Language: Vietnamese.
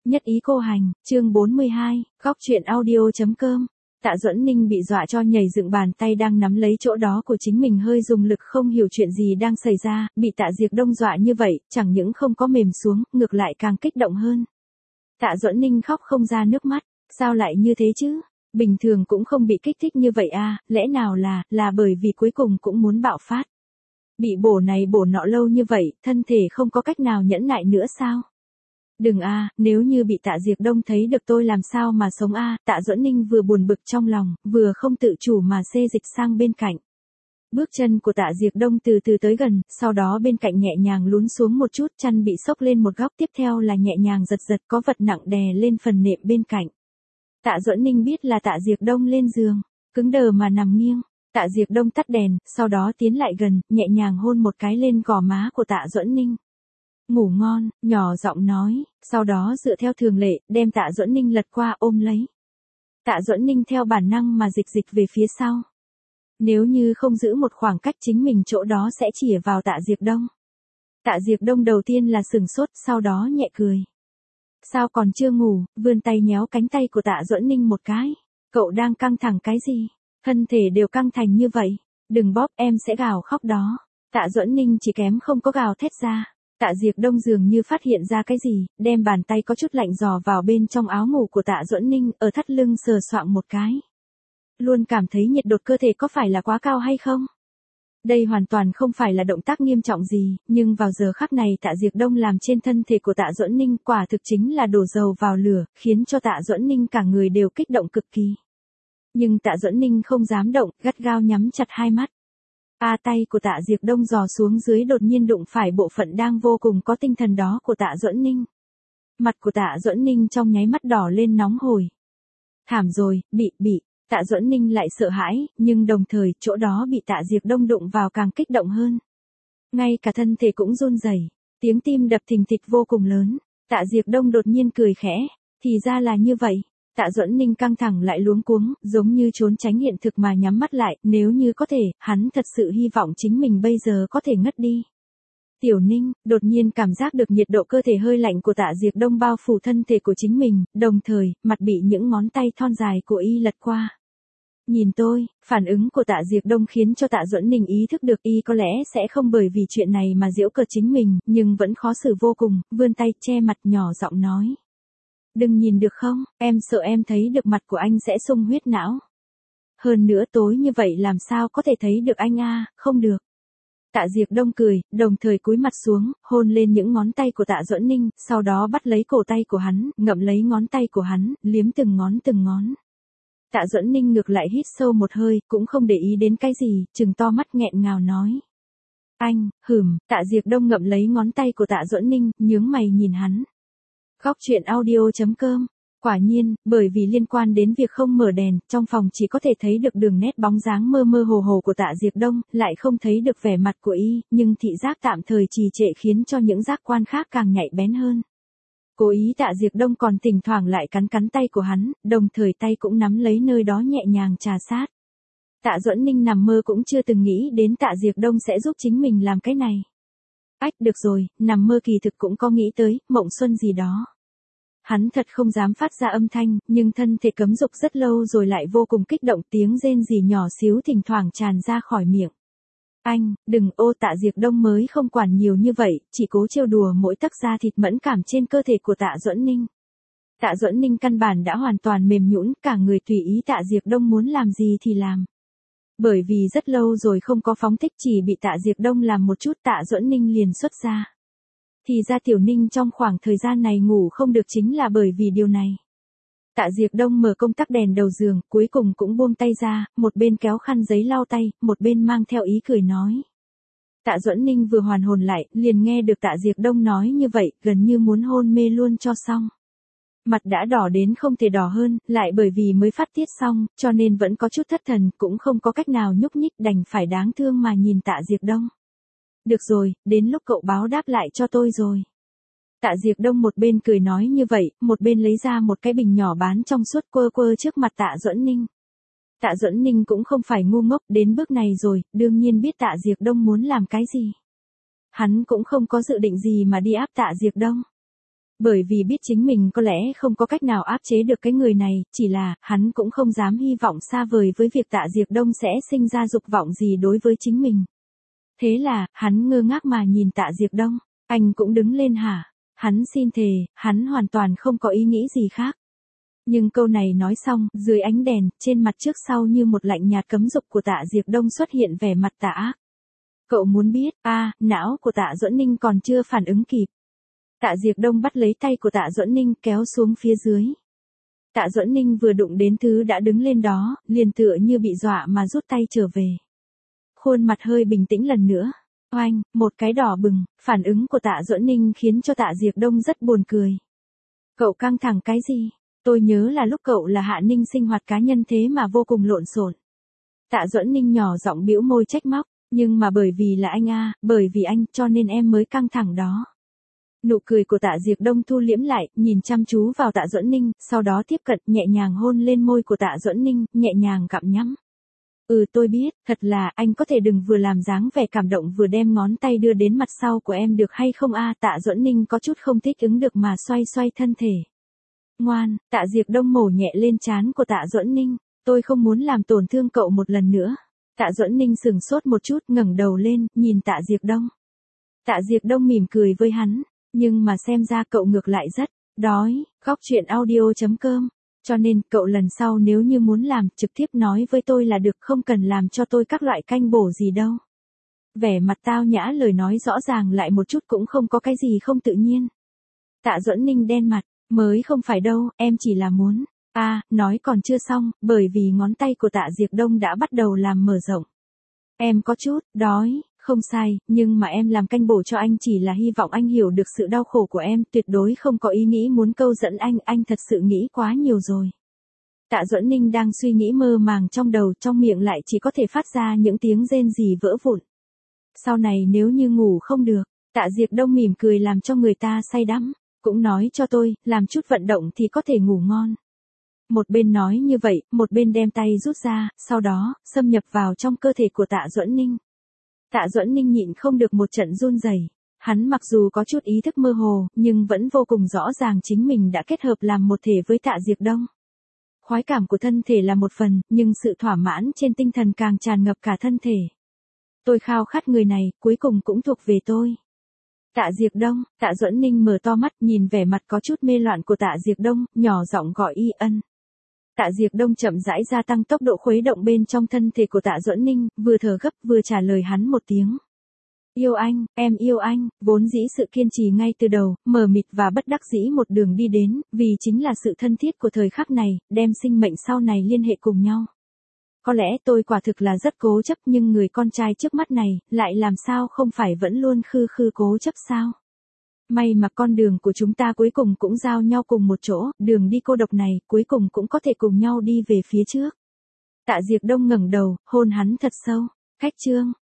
Nhất ý cô hành, chương 42, góc truyện audio.com. Tạ Duẫn Ninh bị dọa cho nhảy dựng, bàn tay đang nắm lấy chỗ đó của chính mình hơi dùng lực, không hiểu chuyện gì đang xảy ra, bị Tạ Diệp Đông dọa như vậy, chẳng những không có mềm xuống, ngược lại càng kích động hơn. Tạ Duẫn Ninh khóc không ra nước mắt, sao lại như thế chứ? Bình thường cũng không bị kích thích như vậy à, lẽ nào là bởi vì cuối cùng cũng muốn bạo phát. Bị bổ này bổ nọ lâu như vậy, thân thể không có cách nào nhẫn nại nữa sao? Đừng a, nếu như bị Tạ Diệp Đông thấy được tôi làm sao mà sống a. Tạ Duẫn Ninh vừa buồn bực trong lòng, vừa không tự chủ mà xê dịch sang bên cạnh. Bước chân của Tạ Diệp Đông từ từ tới gần, sau đó bên cạnh nhẹ nhàng lún xuống một chút, chăn bị xốc lên một góc, tiếp theo là nhẹ nhàng giật giật, có vật nặng đè lên phần nệm bên cạnh. Tạ Duẫn Ninh biết là Tạ Diệp Đông lên giường, cứng đờ mà nằm nghiêng. Tạ Diệp Đông tắt đèn, sau đó tiến lại gần, nhẹ nhàng hôn một cái lên gò má của Tạ Duẫn Ninh. Ngủ ngon, nhỏ giọng nói, sau đó dựa theo thường lệ, đem Tạ Duẫn Ninh lật qua ôm lấy. Tạ Duẫn Ninh theo bản năng mà dịch về phía sau. Nếu như không giữ một khoảng cách, chính mình chỗ đó sẽ chĩa vào Tạ Diệp Đông. Tạ Diệp Đông đầu tiên là sừng sốt, sau đó nhẹ cười. Sao còn chưa ngủ? Vươn tay nhéo cánh tay của Tạ Duẫn Ninh một cái. Cậu đang căng thẳng cái gì? Thân thể đều căng thành như vậy. Đừng bóp, em sẽ gào khóc đó. Tạ Duẫn Ninh chỉ kém không có gào thét ra. Tạ Diệp Đông dường như phát hiện ra cái gì, đem bàn tay có chút lạnh dò vào bên trong áo ngủ của Tạ Duẫn Ninh, ở thắt lưng sờ soạng một cái. Luôn cảm thấy nhiệt độ cơ thể có phải là quá cao hay không? Đây hoàn toàn không phải là động tác nghiêm trọng gì, nhưng vào giờ khắc này Tạ Diệp Đông làm trên thân thể của Tạ Duẫn Ninh quả thực chính là đổ dầu vào lửa, khiến cho Tạ Duẫn Ninh cả người đều kích động cực kỳ. Nhưng Tạ Duẫn Ninh không dám động, gắt gao nhắm chặt hai mắt. Tay của Tạ Diệp Đông dò xuống dưới, đột nhiên đụng phải bộ phận đang vô cùng có tinh thần đó của Tạ Duẫn Ninh. Mặt của Tạ Duẫn Ninh trong nháy mắt đỏ lên nóng hổi. Thảm rồi, bị, Tạ Duẫn Ninh lại sợ hãi, nhưng đồng thời chỗ đó bị Tạ Diệp Đông đụng vào càng kích động hơn. Ngay cả thân thể cũng run rẩy, tiếng tim đập thình thịch vô cùng lớn. Tạ Diệp Đông đột nhiên cười khẽ, thì ra là như vậy. Tạ Duẫn Ninh căng thẳng lại luống cuống, giống như trốn tránh hiện thực mà nhắm mắt lại, nếu như có thể, hắn thật sự hy vọng chính mình bây giờ có thể ngất đi. Tiểu Ninh, đột nhiên cảm giác được nhiệt độ cơ thể hơi lạnh của Tạ Diệp Đông bao phủ thân thể của chính mình, đồng thời, mặt bị những ngón tay thon dài của y lật qua. Nhìn tôi, phản ứng của Tạ Diệp Đông khiến cho Tạ Duẫn Ninh ý thức được y có lẽ sẽ không bởi vì chuyện này mà giễu cợt chính mình, nhưng vẫn khó xử vô cùng, vươn tay che mặt nhỏ giọng nói. Đừng nhìn được không, em sợ em thấy được mặt của anh sẽ xung huyết não. Hơn nữa tối như vậy làm sao có thể thấy được anh a, không được. Tạ Diệp Đông cười, đồng thời cúi mặt xuống, hôn lên những ngón tay của Tạ Duẫn Ninh, sau đó bắt lấy cổ tay của hắn, ngậm lấy ngón tay của hắn, liếm từng ngón. Tạ Duẫn Ninh ngược lại hít sâu một hơi, cũng không để ý đến cái gì, trừng to mắt nghẹn ngào nói. Anh, Tạ Diệp Đông ngậm lấy ngón tay của Tạ Duẫn Ninh, nhướng mày nhìn hắn. Góc truyện audio.com. Quả nhiên, bởi vì liên quan đến việc không mở đèn, trong phòng chỉ có thể thấy được đường nét bóng dáng mơ mơ hồ của Tạ Diệp Đông, lại không thấy được vẻ mặt của y, nhưng thị giác tạm thời trì trệ khiến cho những giác quan khác càng nhạy bén hơn. Cố ý Tạ Diệp Đông còn thỉnh thoảng lại cắn tay của hắn, đồng thời tay cũng nắm lấy nơi đó nhẹ nhàng trà sát. Tạ Duẫn Ninh nằm mơ cũng chưa từng nghĩ đến Tạ Diệp Đông sẽ giúp chính mình làm cái này. Được rồi, nằm mơ kỳ thực cũng có nghĩ tới, mộng xuân gì đó. Hắn thật không dám phát ra âm thanh, nhưng thân thể cấm dục rất lâu rồi lại vô cùng kích động, tiếng rên rỉ nhỏ xíu thỉnh thoảng tràn ra khỏi miệng. Anh, đừng Tạ Diệp Đông mới không quản nhiều như vậy, chỉ cố trêu đùa mỗi tấc da thịt mẫn cảm trên cơ thể của Tạ Duẫn Ninh. Tạ Duẫn Ninh căn bản đã hoàn toàn mềm nhũn, cả người tùy ý Tạ Diệp Đông muốn làm gì thì làm. Bởi vì rất lâu rồi không có phóng thích, chỉ bị Tạ Diệp Đông làm một chút Tạ Duẫn Ninh liền xuất ra. Thì ra Tiểu Ninh trong khoảng thời gian này ngủ không được chính là bởi vì điều này. Tạ Diệp Đông mở công tắc đèn đầu giường, cuối cùng cũng buông tay ra, một bên kéo khăn giấy lau tay, một bên mang theo ý cười nói. Tạ Duẫn Ninh vừa hoàn hồn lại, liền nghe được Tạ Diệp Đông nói như vậy, gần như muốn hôn mê luôn cho xong. Mặt đã đỏ đến không thể đỏ hơn, lại bởi vì mới phát tiết xong, cho nên vẫn có chút thất thần, cũng không có cách nào nhúc nhích, đành phải đáng thương mà nhìn Tạ Diệp Đông. Được rồi, đến lúc cậu báo đáp lại cho tôi rồi. Tạ Diệp Đông một bên cười nói như vậy, một bên lấy ra một cái bình nhỏ bán trong suốt quơ trước mặt Tạ Duẫn Ninh. Tạ Duẫn Ninh cũng không phải ngu ngốc, đến bước này rồi, đương nhiên biết Tạ Diệp Đông muốn làm cái gì. Hắn cũng không có dự định gì mà đi áp Tạ Diệp Đông. Bởi vì biết chính mình có lẽ không có cách nào áp chế được cái người này, chỉ là, hắn cũng không dám hy vọng xa vời với việc Tạ Diệp Đông sẽ sinh ra dục vọng gì đối với chính mình. Thế là, hắn ngơ ngác mà nhìn Tạ Diệp Đông, anh cũng đứng lên hả? Hắn xin thề, hắn hoàn toàn không có ý nghĩ gì khác. Nhưng câu này nói xong, dưới ánh đèn, trên mặt trước sau như một lạnh nhạt cấm dục của Tạ Diệp Đông xuất hiện vẻ mặt tà ác. Cậu muốn biết, não của Tạ Duẫn Ninh còn chưa phản ứng kịp. Tạ Diệp Đông bắt lấy tay của Tạ Duẫn Ninh kéo xuống phía dưới. Tạ Duẫn Ninh vừa đụng đến thứ đã đứng lên đó, liền tựa như bị dọa mà rút tay trở về. Khuôn mặt hơi bình tĩnh lần nữa. Oanh, một cái đỏ bừng, phản ứng của Tạ Duẫn Ninh khiến cho Tạ Diệp Đông rất buồn cười. Cậu căng thẳng cái gì? Tôi nhớ là lúc cậu là Hạ Ninh sinh hoạt cá nhân thế mà vô cùng lộn xộn. Tạ Duẫn Ninh nhỏ giọng bĩu môi trách móc, nhưng mà bởi vì là anh bởi vì anh cho nên em mới căng thẳng đó. Nụ cười của Tạ Diệp Đông thu liễm lại, nhìn chăm chú vào Tạ Duẫn Ninh, sau đó tiếp cận nhẹ nhàng hôn lên môi của Tạ Duẫn Ninh, nhẹ nhàng gặm nhắm. Tôi biết, thật là, anh có thể đừng vừa làm dáng vẻ cảm động vừa đem ngón tay đưa đến mặt sau của em được hay không Tạ Duẫn Ninh có chút không thích ứng được mà xoay xoay thân thể. Ngoan, Tạ Diệp Đông mổ nhẹ lên trán của Tạ Duẫn Ninh, tôi không muốn làm tổn thương cậu một lần nữa. Tạ Duẫn Ninh sừng sốt một chút, ngẩng đầu lên, nhìn Tạ Diệp Đông. Tạ Diệp Đông mỉm cười với hắn, nhưng mà xem ra cậu ngược lại rất đói. Góc truyện audio.com. Cho nên, cậu lần sau nếu như muốn làm, trực tiếp nói với tôi là được, không cần làm cho tôi các loại canh bổ gì đâu. Vẻ mặt tao nhã lời nói rõ ràng lại một chút cũng không có cái gì không tự nhiên. Tạ Duẫn Ninh đen mặt, mới không phải đâu, em chỉ là muốn. Nói còn chưa xong, bởi vì ngón tay của Tạ Diệp Đông đã bắt đầu làm mở rộng. Em có chút đói, không sai, nhưng mà em làm canh bổ cho anh chỉ là hy vọng anh hiểu được sự đau khổ của em, tuyệt đối không có ý nghĩ muốn câu dẫn anh thật sự nghĩ quá nhiều rồi. Tạ Duẫn Ninh đang suy nghĩ mơ màng trong đầu, trong miệng lại chỉ có thể phát ra những tiếng rên rỉ vỡ vụn. Sau này nếu như ngủ không được, Tạ Diệp Đông mỉm cười làm cho người ta say đắm, cũng nói cho tôi, làm chút vận động thì có thể ngủ ngon. Một bên nói như vậy, một bên đem tay rút ra, sau đó, xâm nhập vào trong cơ thể của Tạ Duẫn Ninh. Tạ Duẫn Ninh nhịn không được một trận run rẩy. Hắn mặc dù có chút ý thức mơ hồ, nhưng vẫn vô cùng rõ ràng chính mình đã kết hợp làm một thể với Tạ Diệp Đông. Khoái cảm của thân thể là một phần, nhưng sự thỏa mãn trên tinh thần càng tràn ngập cả thân thể. Tôi khao khát người này, cuối cùng cũng thuộc về tôi. Tạ Diệp Đông, Tạ Duẫn Ninh mở to mắt nhìn vẻ mặt có chút mê loạn của Tạ Diệp Đông, nhỏ giọng gọi y ân. Tạ Diệp Đông chậm rãi gia tăng tốc độ khuấy động bên trong thân thể của Tạ Duẫn Ninh, vừa thở gấp vừa trả lời hắn một tiếng. Yêu anh, em yêu anh, vốn dĩ sự kiên trì ngay từ đầu, mờ mịt và bất đắc dĩ một đường đi đến, vì chính là sự thân thiết của thời khắc này, đem sinh mệnh sau này liên hệ cùng nhau. Có lẽ tôi quả thực là rất cố chấp nhưng người con trai trước mắt này, lại làm sao không phải vẫn luôn khư cố chấp sao? May mà con đường của chúng ta cuối cùng cũng giao nhau cùng một chỗ, đường đi cô độc này, cuối cùng cũng có thể cùng nhau đi về phía trước. Tạ Diệp Đông ngẩng đầu, hôn hắn thật sâu. Khách chương.